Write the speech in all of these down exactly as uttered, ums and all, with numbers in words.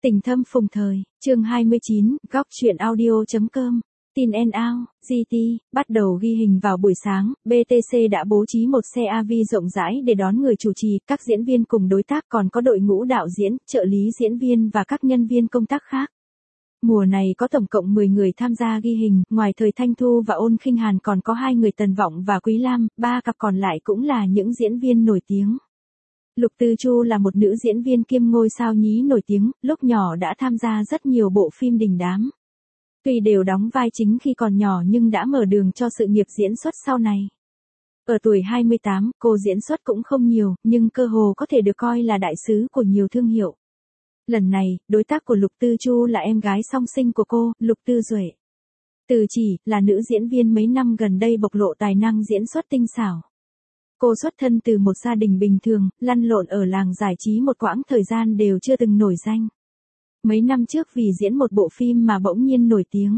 Tình thâm phùng thời, chương hai mươi chín, góc truyện audio.com, tin en out, giê tê, bắt đầu ghi hình vào buổi sáng, bê tê xê đã bố trí một xe a vê rộng rãi để đón người chủ trì, các diễn viên cùng đối tác, còn có đội ngũ đạo diễn, trợ lý diễn viên và các nhân viên công tác khác. Mùa này có tổng cộng mười người tham gia ghi hình, ngoài Thời Thanh Thu và Ôn Khinh Hàn còn có hai người Tần Vọng và Quý Lam, ba cặp còn lại cũng là những diễn viên nổi tiếng. Lục Tư Chu là một nữ diễn viên kiêm ngôi sao nhí nổi tiếng, lúc nhỏ đã tham gia rất nhiều bộ phim đình đám. Tuy đều đóng vai chính khi còn nhỏ nhưng đã mở đường cho sự nghiệp diễn xuất sau này. Ở tuổi hai mươi tám, cô diễn xuất cũng không nhiều, nhưng cơ hồ có thể được coi là đại sứ của nhiều thương hiệu. Lần này, đối tác của Lục Tư Chu là em gái song sinh của cô, Lục Tư Duệ. Từ Chỉ, là nữ diễn viên mấy năm gần đây bộc lộ tài năng diễn xuất tinh xảo. Cô xuất thân từ một gia đình bình thường, lăn lộn ở làng giải trí một quãng thời gian đều chưa từng nổi danh. Mấy năm trước vì diễn một bộ phim mà bỗng nhiên nổi tiếng.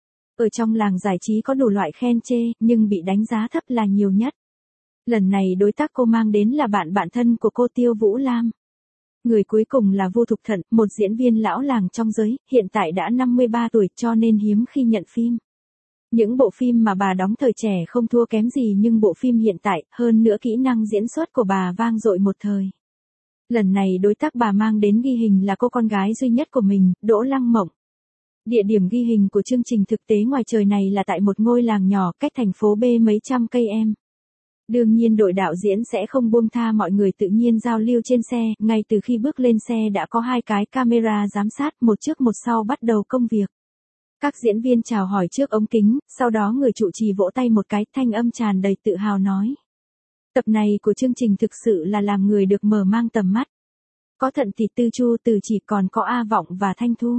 Ở trong làng giải trí có đủ loại khen chê, nhưng bị đánh giá thấp là nhiều nhất. Lần này đối tác cô mang đến là bạn bạn thân của cô Tiêu Vũ Lam. Người cuối cùng là Vu Thục Thận, một diễn viên lão làng trong giới, hiện tại đã năm mươi ba tuổi cho nên hiếm khi nhận phim. Những bộ phim mà bà đóng thời trẻ không thua kém gì nhưng bộ phim hiện tại, hơn nữa kỹ năng diễn xuất của bà vang dội một thời. Lần này đối tác bà mang đến ghi hình là cô con gái duy nhất của mình, Đỗ Lăng Mộng. Địa điểm ghi hình của chương trình thực tế ngoài trời này là tại một ngôi làng nhỏ cách thành phố B mấy trăm cây em. Đương nhiên đội đạo diễn sẽ không buông tha mọi người tự nhiên giao lưu trên xe, ngay từ khi bước lên xe đã có hai cái camera giám sát, một trước một sau bắt đầu công việc. Các diễn viên chào hỏi trước ống kính, sau đó người trụ trì vỗ tay một cái, thanh âm tràn đầy tự hào nói. Tập này của chương trình thực sự là làm người được mở mang tầm mắt. Có Thận thì Tư Chu, Từ Chỉ, còn có A Vọng và Thanh Thu.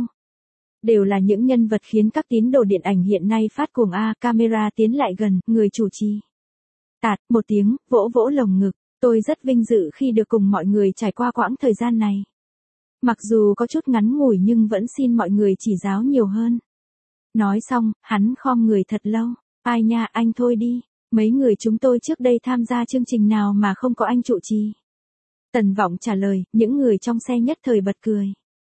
Đều là những nhân vật khiến các tín đồ điện ảnh hiện nay phát cuồng. A, camera tiến lại gần, người chủ trì. Tạt, một tiếng, vỗ vỗ lồng ngực, tôi rất vinh dự khi được cùng mọi người trải qua quãng thời gian này. Mặc dù có chút ngắn ngủi nhưng vẫn xin mọi người chỉ giáo nhiều hơn. Nói xong, hắn khom người thật lâu. Ai nha, anh thôi đi. Mấy người chúng tôi trước đây tham gia chương trình nào mà không có anh trụ trì. Tần Vọng trả lời, những người trong xe nhất thời bật cười.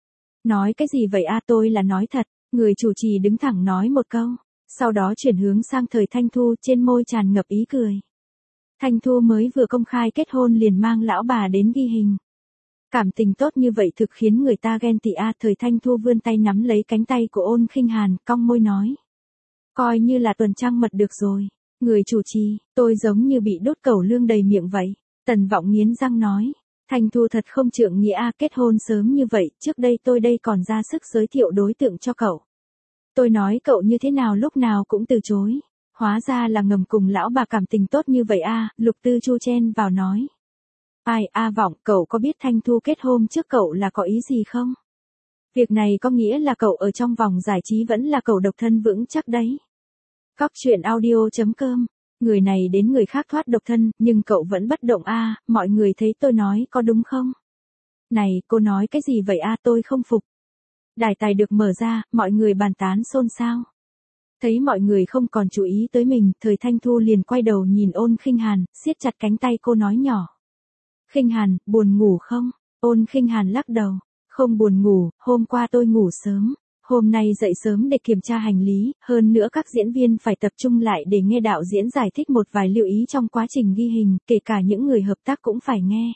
Nói cái gì vậy a, tôi là nói thật. Người chủ trì đứng thẳng nói một câu. Sau đó chuyển hướng sang Thời Thanh Thu, trên môi tràn ngập ý cười. Thanh Thu mới vừa công khai kết hôn liền mang lão bà đến ghi hình. Cảm tình tốt như vậy thực khiến người ta ghen tị a. Thời Thanh Thu vươn tay nắm lấy cánh tay của Ôn Khinh Hàn, cong môi nói. Coi như là tuần trăng mật được rồi. Người chủ trì, tôi giống như bị đốt cẩu lương đầy miệng vậy. Tần Vọng nghiến răng nói. Thanh Thu thật không trượng nghĩa a, kết hôn sớm như vậy, trước đây tôi đây còn ra sức giới thiệu đối tượng cho cậu. Tôi nói cậu như thế nào lúc nào cũng từ chối. Hóa ra là ngầm cùng lão bà cảm tình tốt như vậy a. Lục Tư Chu chen vào nói. Ai, A Vọng, cậu có biết Thanh Thu kết hôn trước cậu là có ý gì không? Việc này có nghĩa là cậu ở trong vòng giải trí vẫn là cậu độc thân vững chắc đấy. Góc truyện audio.com, người này đến người khác thoát độc thân, nhưng cậu vẫn bất động a. Mọi người thấy tôi nói có đúng không? Này, cô nói cái gì vậy a, tôi không phục. Đài tài được mở ra, mọi người bàn tán xôn xao. Thấy mọi người không còn chú ý tới mình, Thời Thanh Thu liền quay đầu nhìn Ôn Khinh Hàn, siết chặt cánh tay cô nói nhỏ. Khinh Hàn, buồn ngủ không? Ôn Khinh Hàn lắc đầu. Không buồn ngủ, hôm qua tôi ngủ sớm. Hôm nay dậy sớm để kiểm tra hành lý, hơn nữa các diễn viên phải tập trung lại để nghe đạo diễn giải thích một vài lưu ý trong quá trình ghi hình, kể cả những người hợp tác cũng phải nghe.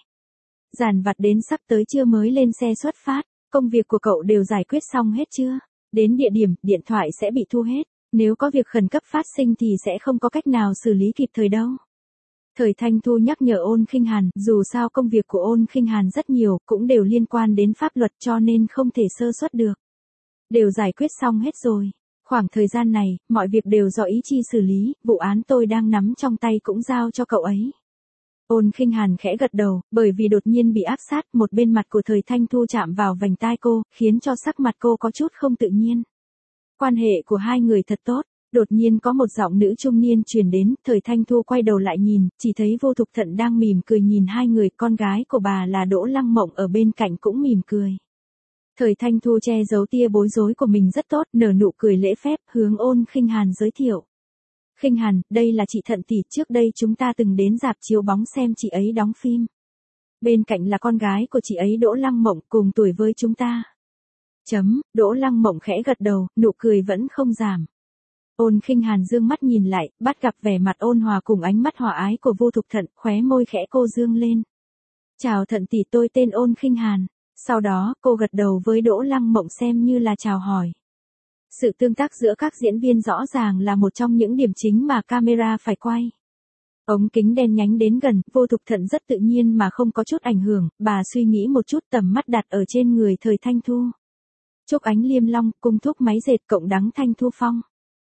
Dàn vặt đến sắp tới trưa mới lên xe xuất phát, công việc của cậu đều giải quyết xong hết chưa? Đến địa điểm, điện thoại sẽ bị thu hết. Nếu có việc khẩn cấp phát sinh thì sẽ không có cách nào xử lý kịp thời đâu. Thời Thanh Thu nhắc nhở Ôn Khinh Hàn, dù sao công việc của Ôn Khinh Hàn rất nhiều, cũng đều liên quan đến pháp luật cho nên không thể sơ suất được. Đều giải quyết xong hết rồi. Khoảng thời gian này, mọi việc đều do ý chi xử lý, vụ án tôi đang nắm trong tay cũng giao cho cậu ấy. Ôn Khinh Hàn khẽ gật đầu, bởi vì đột nhiên bị áp sát, một bên mặt của Thời Thanh Thu chạm vào vành tai cô, khiến cho sắc mặt cô có chút không tự nhiên. Quan hệ của hai người thật tốt. Đột nhiên có một giọng nữ trung niên truyền đến, Thời Thanh Thu quay đầu lại nhìn, chỉ thấy Vô Thục Thận đang mỉm cười nhìn hai người, con gái của bà là Đỗ Lăng Mộng ở bên cạnh cũng mỉm cười. Thời Thanh Thu che giấu tia bối rối của mình rất tốt, nở nụ cười lễ phép, hướng Ôn Khinh Hàn giới thiệu. Khinh Hàn, đây là chị Thận tỷ, trước đây chúng ta từng đến rạp chiếu bóng xem chị ấy đóng phim. Bên cạnh là con gái của chị ấy Đỗ Lăng Mộng, cùng tuổi với chúng ta. Chấm, Đỗ Lăng Mộng khẽ gật đầu, nụ cười vẫn không giảm. Ôn Khinh Hàn dương mắt nhìn lại, bắt gặp vẻ mặt ôn hòa cùng ánh mắt hòa ái của Vô Thục Thận, khóe môi khẽ cô dương lên. Chào Thận tỷ, tôi tên Ôn Khinh Hàn. Sau đó, cô gật đầu với Đỗ Lăng Mộng xem như là chào hỏi. Sự tương tác giữa các diễn viên rõ ràng là một trong những điểm chính mà camera phải quay. Ống kính đen nhánh đến gần, Vô Thục Thận rất tự nhiên mà không có chút ảnh hưởng, bà suy nghĩ một chút, tầm mắt đặt ở trên người Thời Thanh Thu. Trúc Ánh Liêm Long, cung thúc máy dệt cộng đắng Thanh Thu Phong.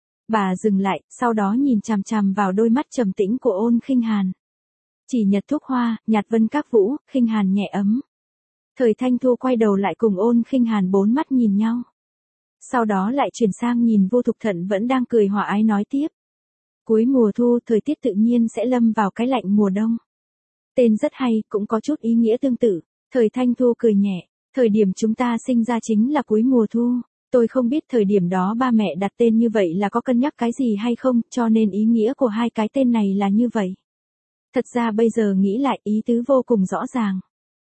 Bà dừng lại, sau đó nhìn chằm chằm vào đôi mắt trầm tĩnh của Ôn Khinh Hàn. Chỉ Nhật Thúc Hoa, Nhạt Vân Các Vũ, Khinh Hàn nhẹ ấm. Thời Thanh Thu quay đầu lại cùng Ôn Khinh Hàn bốn mắt nhìn nhau. Sau đó lại chuyển sang nhìn Vô Thục Thận vẫn đang cười hòa ái nói tiếp. Cuối mùa thu, thời tiết tự nhiên sẽ lâm vào cái lạnh mùa đông. Tên rất hay, cũng có chút ý nghĩa tương tự. Thời Thanh Thu cười nhẹ. Thời điểm chúng ta sinh ra chính là cuối mùa thu. Tôi không biết thời điểm đó ba mẹ đặt tên như vậy là có cân nhắc cái gì hay không, cho nên ý nghĩa của hai cái tên này là như vậy. Thật ra bây giờ nghĩ lại, ý tứ vô cùng rõ ràng.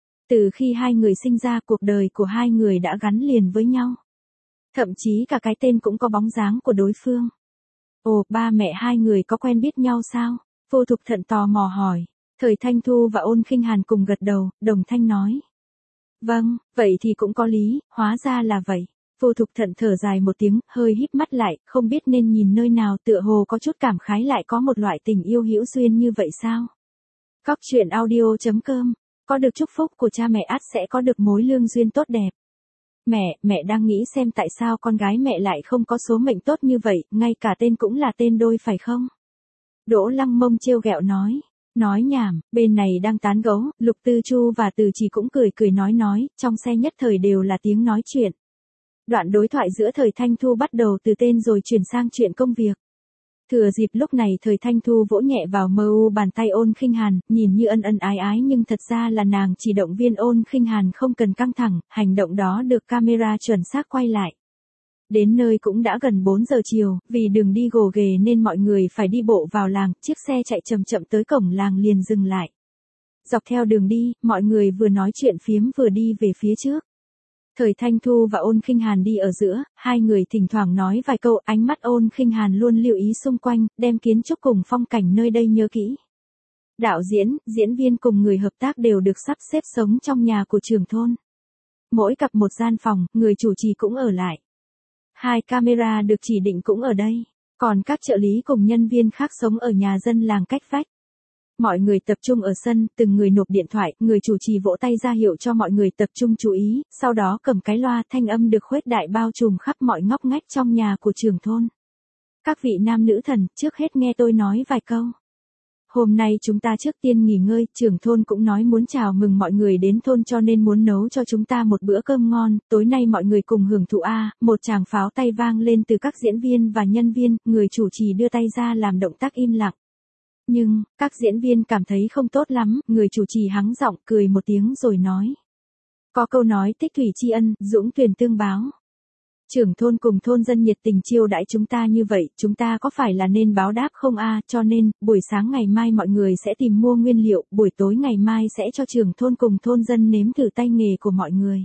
Từ khi hai người sinh ra, cuộc đời của hai người đã gắn liền với nhau. Thậm chí cả cái tên cũng có bóng dáng của đối phương. Ồ, ba mẹ hai người có quen biết nhau sao? Vô Thục Thận tò mò hỏi. Thời Thanh Thu và Ôn Khinh Hàn cùng gật đầu, đồng thanh nói. Vâng, vậy thì cũng có lý, hóa ra là vậy. Vô Thục Thận thở dài một tiếng, hơi híp mắt lại, không biết nên nhìn nơi nào, tựa hồ có chút cảm khái lại có một loại tình yêu hữu duyên như vậy sao? Góc truyện audio chấm com, có được chúc phúc của cha mẹ ắt sẽ có được mối lương duyên tốt đẹp. Mẹ, mẹ đang nghĩ xem tại sao con gái mẹ lại không có số mệnh tốt như vậy, ngay cả tên cũng là tên đôi phải không? Đỗ Lăng Mông trêu ghẹo nói. Nói nhảm, bên này đang tán gẫu, Lục Tư Chu và Từ Chỉ cũng cười cười nói nói, trong xe nhất thời đều là tiếng nói chuyện. Đoạn đối thoại giữa Thời Thanh Thu bắt đầu từ tên rồi chuyển sang chuyện công việc. Thừa dịp lúc này Thời Thanh Thu vỗ nhẹ vào mờ u bàn tay Ôn Khinh Hàn, nhìn như ân ân ái ái nhưng thật ra là nàng chỉ động viên Ôn Khinh Hàn không cần căng thẳng, hành động đó được camera chuẩn xác quay lại. Đến nơi cũng đã gần bốn giờ chiều, vì đường đi gồ ghề nên mọi người phải đi bộ vào làng, chiếc xe chạy chậm chậm tới cổng làng liền dừng lại. Dọc theo đường đi, mọi người vừa nói chuyện phiếm vừa đi về phía trước. Thời Thanh Thu và Ôn Khinh Hàn đi ở giữa, hai người thỉnh thoảng nói vài câu, ánh mắt Ôn Khinh Hàn luôn lưu ý xung quanh, đem kiến trúc cùng phong cảnh nơi đây nhớ kỹ. Đạo diễn, diễn viên cùng người hợp tác đều được sắp xếp sống trong nhà của trưởng thôn. Mỗi cặp một gian phòng, người chủ trì cũng ở lại. Hai camera được chỉ định cũng ở đây, còn các trợ lý cùng nhân viên khác sống ở nhà dân làng cách vách. Mọi người tập trung ở sân, từng người nộp điện thoại, người chủ trì vỗ tay ra hiệu cho mọi người tập trung chú ý, sau đó cầm cái loa, thanh âm được khuếch đại bao trùm khắp mọi ngóc ngách trong nhà của trưởng thôn. Các vị nam nữ thần, trước hết nghe tôi nói vài câu. Hôm nay chúng ta trước tiên nghỉ ngơi, trưởng thôn cũng nói muốn chào mừng mọi người đến thôn cho nên muốn nấu cho chúng ta một bữa cơm ngon, tối nay mọi người cùng hưởng thụ a. Một tràng pháo tay vang lên từ các diễn viên và nhân viên, người chủ trì đưa tay ra làm động tác im lặng. Nhưng, các diễn viên cảm thấy không tốt lắm, người chủ trì hắng giọng cười một tiếng rồi nói. Có câu nói tích thủy tri ân, dũng tuyển tương báo. Trưởng thôn cùng thôn dân nhiệt tình chiêu đãi chúng ta như vậy, chúng ta có phải là nên báo đáp không a? Cho nên, buổi sáng ngày mai mọi người sẽ tìm mua nguyên liệu, buổi tối ngày mai sẽ cho trưởng thôn cùng thôn dân nếm thử tay nghề của mọi người.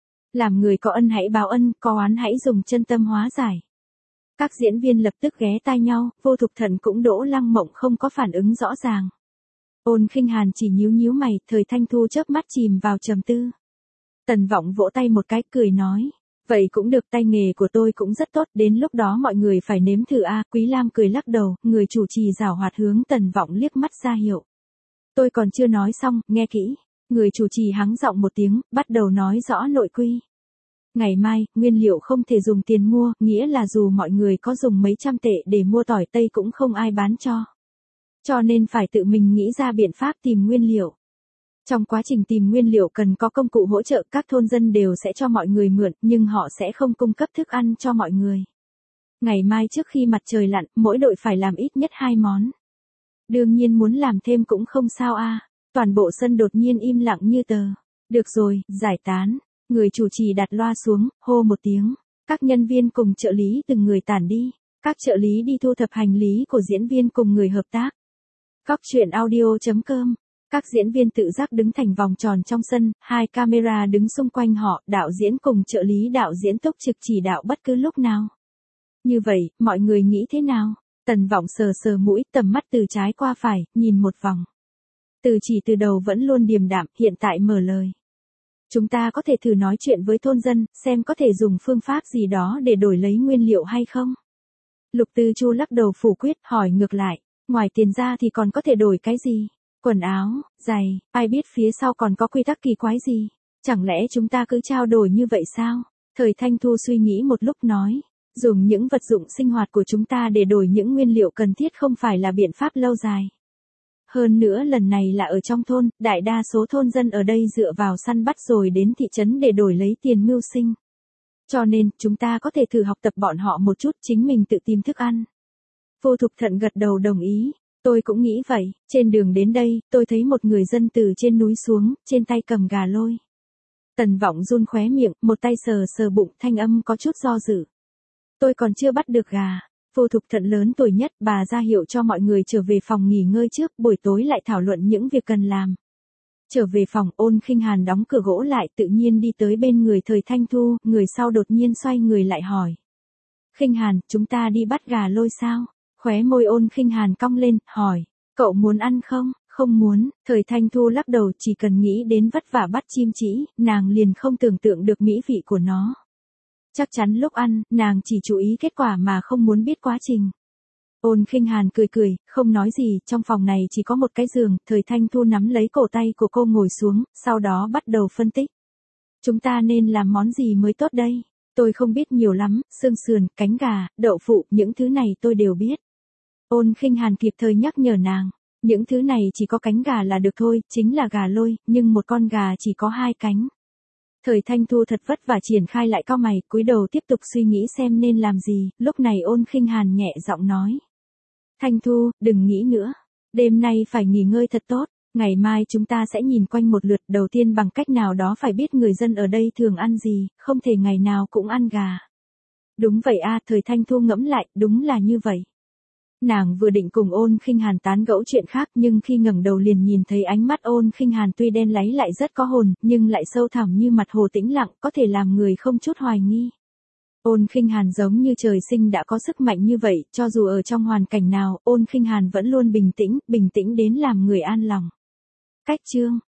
Làm người có ân hãy báo ân, có oán hãy dùng chân tâm hóa giải. Các diễn viên lập tức ghé tai nhau, Vô Thục Thận cũng Đỗ Lăng Mộng không có phản ứng rõ ràng. Ôn Khinh Hàn chỉ nhíu nhíu mày, Thời Thanh Thu chớp mắt chìm vào trầm tư. Tần Vọng vỗ tay một cái cười nói. Vậy cũng được, tay nghề của tôi cũng rất tốt, đến lúc đó mọi người phải nếm thử a. Quý Lam cười lắc đầu, người chủ trì giảo hoạt hướng Tần Vọng liếc mắt ra hiệu. Tôi còn chưa nói xong, nghe kỹ. Người chủ trì hắng giọng một tiếng, bắt đầu nói rõ nội quy. Ngày mai, nguyên liệu không thể dùng tiền mua, nghĩa là dù mọi người có dùng mấy trăm tệ để mua tỏi tây cũng không ai bán cho. Cho nên phải tự mình nghĩ ra biện pháp tìm nguyên liệu. Trong quá trình tìm nguyên liệu cần có công cụ hỗ trợ, các thôn dân đều sẽ cho mọi người mượn, nhưng họ sẽ không cung cấp thức ăn cho mọi người. Ngày mai trước khi mặt trời lặn, mỗi đội phải làm ít nhất hai món. Đương nhiên muốn làm thêm cũng không sao a. Toàn bộ sân đột nhiên im lặng như tờ. Được rồi, giải tán. Người chủ trì đặt loa xuống, hô một tiếng. Các nhân viên cùng trợ lý từng người tản đi. Các trợ lý đi thu thập hành lý của diễn viên cùng người hợp tác. Góc truyện audio chấm com Các diễn viên tự giác đứng thành vòng tròn trong sân, hai camera đứng xung quanh họ, đạo diễn cùng trợ lý đạo diễn túc trực chỉ đạo bất cứ lúc nào. Như vậy, mọi người nghĩ thế nào? Tần Vọng sờ sờ mũi, tầm mắt từ trái qua phải, nhìn một vòng. Từ chỉ từ đầu vẫn luôn điềm đạm, hiện tại mở lời. Chúng ta có thể thử nói chuyện với thôn dân, xem có thể dùng phương pháp gì đó để đổi lấy nguyên liệu hay không? Lục Tư Chu lắc đầu phủ quyết, hỏi ngược lại, ngoài tiền ra thì còn có thể đổi cái gì? Quần áo, giày, ai biết phía sau còn có quy tắc kỳ quái gì? Chẳng lẽ chúng ta cứ trao đổi như vậy sao? Thời Thanh Thu suy nghĩ một lúc nói, dùng những vật dụng sinh hoạt của chúng ta để đổi những nguyên liệu cần thiết không phải là biện pháp lâu dài. Hơn nữa lần này là ở trong thôn, đại đa số thôn dân ở đây dựa vào săn bắt rồi đến thị trấn để đổi lấy tiền mưu sinh. Cho nên, chúng ta có thể thử học tập bọn họ một chút, chính mình tự tìm thức ăn. Vô Thục Thận gật đầu đồng ý. Tôi cũng nghĩ vậy, trên đường đến đây, tôi thấy một người dân từ trên núi xuống, trên tay cầm gà lôi. Tần Vọng run khóe miệng, một tay sờ sờ bụng, thanh âm có chút do dự. Tôi còn chưa bắt được gà. Vô Thục Thận lớn tuổi nhất, bà ra hiệu cho mọi người trở về phòng nghỉ ngơi trước, buổi tối lại thảo luận những việc cần làm. Trở về phòng, Ôn Khinh Hàn đóng cửa gỗ lại, tự nhiên đi tới bên người Thời Thanh Thu, người sau đột nhiên xoay người lại hỏi. Khinh Hàn, chúng ta đi bắt gà lôi sao? Khóe môi Ôn Khinh Hàn cong lên, hỏi, cậu muốn ăn không? Không muốn. Thời Thanh Thu lắc đầu, chỉ cần nghĩ đến vất vả bắt chim chỉ, nàng liền không tưởng tượng được mỹ vị của nó. Chắc chắn lúc ăn, nàng chỉ chú ý kết quả mà không muốn biết quá trình. Ôn Khinh Hàn cười cười, không nói gì, trong phòng này chỉ có một cái giường, Thời Thanh Thu nắm lấy cổ tay của cô ngồi xuống, sau đó bắt đầu phân tích. Chúng ta nên làm món gì mới tốt đây? Tôi không biết nhiều lắm, xương sườn, cánh gà, đậu phụ, những thứ này tôi đều biết. Ôn Khinh Hàn kịp thời nhắc nhở nàng, những thứ này chỉ có cánh gà là được thôi, chính là gà lôi, nhưng một con gà chỉ có hai cánh. Thời Thanh Thu thật vất vả triển khai lại cau mày, cúi đầu tiếp tục suy nghĩ xem nên làm gì, lúc này Ôn Khinh Hàn nhẹ giọng nói. Thanh Thu, đừng nghĩ nữa, đêm nay phải nghỉ ngơi thật tốt, ngày mai chúng ta sẽ nhìn quanh một lượt, đầu tiên bằng cách nào đó phải biết người dân ở đây thường ăn gì, không thể ngày nào cũng ăn gà. Đúng vậy a, Thời Thanh Thu ngẫm lại, đúng là như vậy. Nàng vừa định cùng Ôn Khinh Hàn tán gẫu chuyện khác, nhưng khi ngẩng đầu liền nhìn thấy ánh mắt Ôn Khinh Hàn tuy đen láy lại rất có hồn, nhưng lại sâu thẳm như mặt hồ tĩnh lặng, có thể làm người không chút hoài nghi. Ôn Khinh Hàn giống như trời sinh đã có sức mạnh như vậy, cho dù ở trong hoàn cảnh nào, Ôn Khinh Hàn vẫn luôn bình tĩnh, bình tĩnh đến làm người an lòng. Cách chương